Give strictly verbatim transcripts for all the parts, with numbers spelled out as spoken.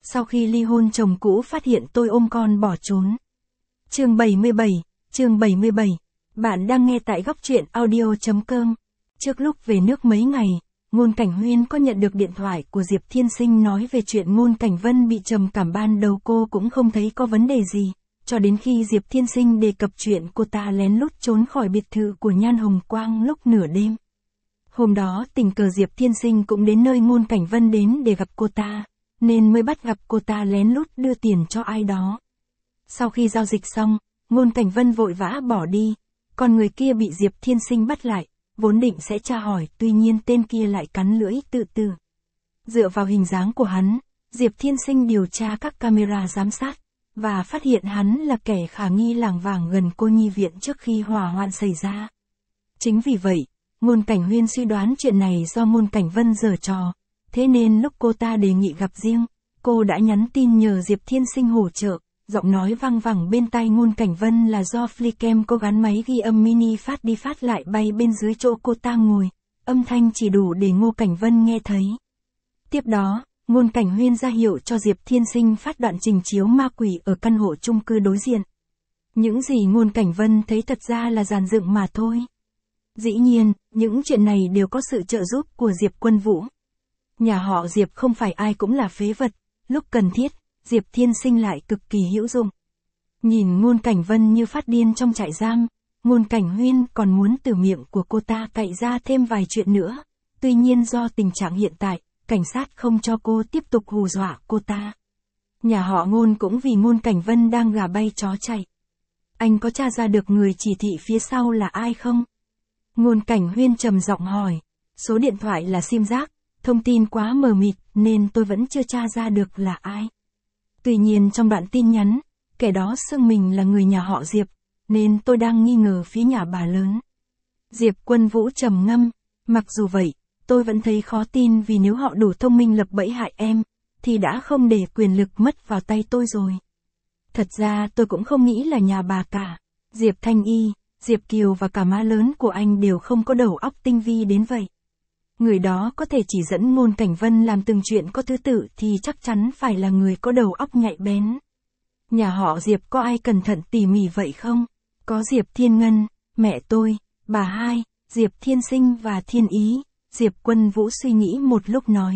Sau khi ly hôn chồng cũ phát hiện tôi ôm con bỏ trốn. Chương bảy mươi bảy, chương bảy mươi bảy. Bạn đang nghe tại góc truyện audio chấm com. Trước lúc về nước mấy ngày, Ngôn Cảnh Huyên có nhận được điện thoại của Diệp Thiên Sinh nói về chuyện Ngôn Cảnh Vân bị trầm cảm. Ban đầu cô cũng không thấy có vấn đề gì, cho đến khi Diệp Thiên Sinh đề cập chuyện cô ta lén lút trốn khỏi biệt thự của Nhan Hồng Quang lúc nửa đêm. Hôm đó tình cờ Diệp Thiên Sinh cũng đến nơi Ngôn Cảnh Vân đến để gặp cô ta, nên mới bắt gặp cô ta lén lút đưa tiền cho ai đó. Sau khi giao dịch xong, Ngôn Cảnh Vân vội vã bỏ đi, còn người kia bị Diệp Thiên Sinh bắt lại, vốn định sẽ tra hỏi, tuy nhiên tên kia lại cắn lưỡi tự tử. Dựa vào hình dáng của hắn, Diệp Thiên Sinh điều tra các camera giám sát, và phát hiện hắn là kẻ khả nghi lảng vảng gần cô nhi viện trước khi hỏa hoạn xảy ra. Chính vì vậy, Ngôn Cảnh Huyên suy đoán chuyện này do Ngôn Cảnh Vân giở trò, thế nên lúc cô ta đề nghị gặp riêng, cô đã nhắn tin nhờ Diệp Thiên Sinh hỗ trợ. Giọng nói vang vẳng bên tai Ngôn Cảnh Vân là do flycam có gắn máy ghi âm mini phát đi phát lại bay bên dưới chỗ cô ta ngồi, âm thanh chỉ đủ để Ngôn Cảnh Vân nghe thấy. Tiếp đó, Ngôn Cảnh Huyên ra hiệu cho Diệp Thiên Sinh phát đoạn trình chiếu ma quỷ ở căn hộ chung cư đối diện. Những gì Ngôn Cảnh Vân thấy thật ra là dàn dựng mà thôi. Dĩ nhiên, những chuyện này đều có sự trợ giúp của Diệp Quân Vũ. Nhà họ Diệp không phải ai cũng là phế vật, lúc cần thiết, Diệp Thiên Sinh lại cực kỳ hữu dụng. Nhìn Ngôn Cảnh Vân như phát điên trong trại giam, Ngôn Cảnh Huyên còn muốn từ miệng của cô ta cạy ra thêm vài chuyện nữa. Tuy nhiên do tình trạng hiện tại, cảnh sát không cho cô tiếp tục hù dọa cô ta. Nhà họ Ngôn cũng vì Ngôn Cảnh Vân đang gà bay chó chạy. Anh có tra ra được người chỉ thị phía sau là ai không? Ngôn Cảnh Huyên trầm giọng hỏi. Số điện thoại là sim rác, thông tin quá mờ mịt nên tôi vẫn chưa tra ra được là ai. Tuy nhiên trong đoạn tin nhắn, kẻ đó xưng mình là người nhà họ Diệp, nên tôi đang nghi ngờ phía nhà bà lớn. Diệp Quân Vũ trầm ngâm, mặc dù vậy, tôi vẫn thấy khó tin vì nếu họ đủ thông minh lập bẫy hại em, thì đã không để quyền lực mất vào tay tôi rồi. Thật ra tôi cũng không nghĩ là nhà bà cả. Diệp Thanh Y, Diệp Kiều và cả má lớn của anh đều không có đầu óc tinh vi đến vậy. Người đó có thể chỉ dẫn Ngôn Cảnh Vân làm từng chuyện có thứ tự thì chắc chắn phải là người có đầu óc nhạy bén. Nhà họ Diệp có ai cẩn thận tỉ mỉ vậy không? Có Diệp Thiên Ngân, mẹ tôi, bà hai, Diệp Thiên Sinh và Thiên Ý. Diệp Quân Vũ suy nghĩ một lúc nói.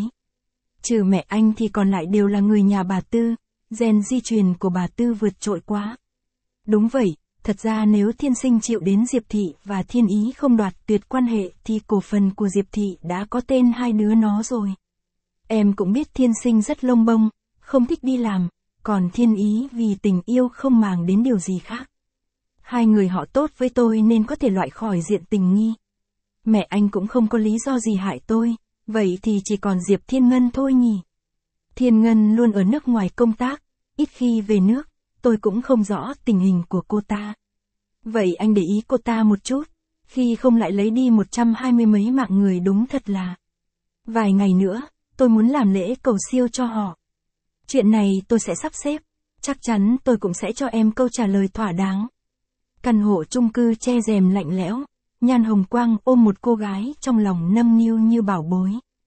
Trừ mẹ anh thì còn lại đều là người nhà bà Tư, gen di truyền của bà Tư vượt trội quá. Đúng vậy. Thật ra nếu Thiên Sinh chịu đến Diệp Thị và Thiên Ý không đoạt tuyệt quan hệ thì cổ phần của Diệp Thị đã có tên hai đứa nó rồi. Em cũng biết Thiên Sinh rất lông bông, không thích đi làm, còn Thiên Ý vì tình yêu không màng đến điều gì khác. Hai người họ tốt với tôi nên có thể loại khỏi diện tình nghi. Mẹ anh cũng không có lý do gì hại tôi, vậy thì chỉ còn Diệp Thiên Ngân thôi nhỉ. Thiên Ngân luôn ở nước ngoài công tác, ít khi về nước. Tôi cũng không rõ tình hình của cô ta. Vậy anh để ý cô ta một chút, khi không lại lấy đi một trăm hai mươi mấy mạng người đúng thật là. Vài ngày nữa, tôi muốn làm lễ cầu siêu cho họ. Chuyện này tôi sẽ sắp xếp, chắc chắn tôi cũng sẽ cho em câu trả lời thỏa đáng. Căn hộ chung cư che rèm lạnh lẽo, Nhan Hồng Quang ôm một cô gái trong lòng nâng niu như bảo bối.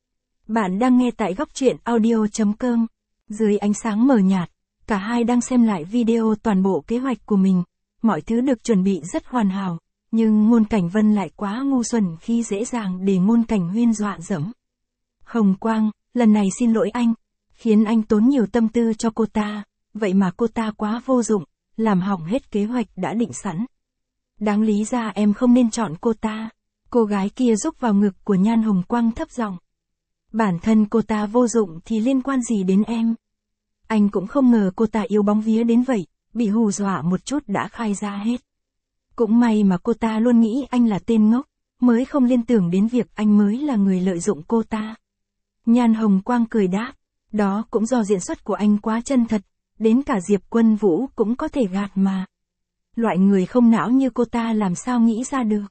Bạn đang nghe tại góc truyện audio chấm com. Dưới ánh sáng mờ nhạt, cả hai đang xem lại video toàn bộ kế hoạch của mình, mọi thứ được chuẩn bị rất hoàn hảo, nhưng Ngôn Cảnh Vân lại quá ngu xuẩn khi dễ dàng để Ngôn Cảnh Huyên dọa dẫm. Hồng Quang, lần này xin lỗi anh, khiến anh tốn nhiều tâm tư cho cô ta, vậy mà cô ta quá vô dụng, làm hỏng hết kế hoạch đã định sẵn. Đáng lý ra em không nên chọn cô ta. Cô gái kia rúc vào ngực của Nhan Hồng Quang thấp giọng. Bản thân cô ta vô dụng thì liên quan gì đến em? Anh cũng không ngờ cô ta yếu bóng vía đến vậy, bị hù dọa một chút đã khai ra hết. Cũng may mà cô ta luôn nghĩ anh là tên ngốc, mới không liên tưởng đến việc anh mới là người lợi dụng cô ta. Nhan Hồng Quang cười đáp, đó cũng do diễn xuất của anh quá chân thật, đến cả Diệp Quân Vũ cũng có thể gạt mà. Loại người không não như cô ta làm sao nghĩ ra được.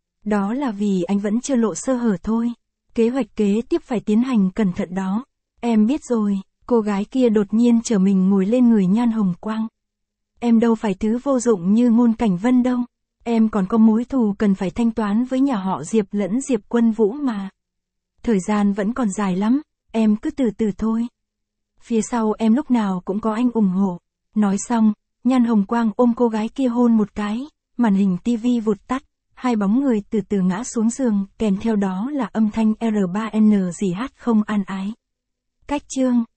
Đó là vì anh vẫn chưa lộ sơ hở thôi. Kế hoạch kế tiếp phải tiến hành cẩn thận đó. Em biết rồi. Cô gái kia đột nhiên trở mình ngồi lên người Nhan Hồng Quang. Em đâu phải thứ vô dụng như Ngôn Cảnh Vân đâu. Em còn có mối thù cần phải thanh toán với nhà họ Diệp lẫn Diệp Quân Vũ mà. Thời gian vẫn còn dài lắm, em cứ từ từ thôi. Phía sau em lúc nào cũng có anh ủng hộ. Nói xong, Nhan Hồng Quang ôm cô gái kia hôn một cái, màn hình tivi vụt tắt, hai bóng người từ từ ngã xuống giường, kèm theo đó là âm thanh R ba N gì hát không an ái. Cách chương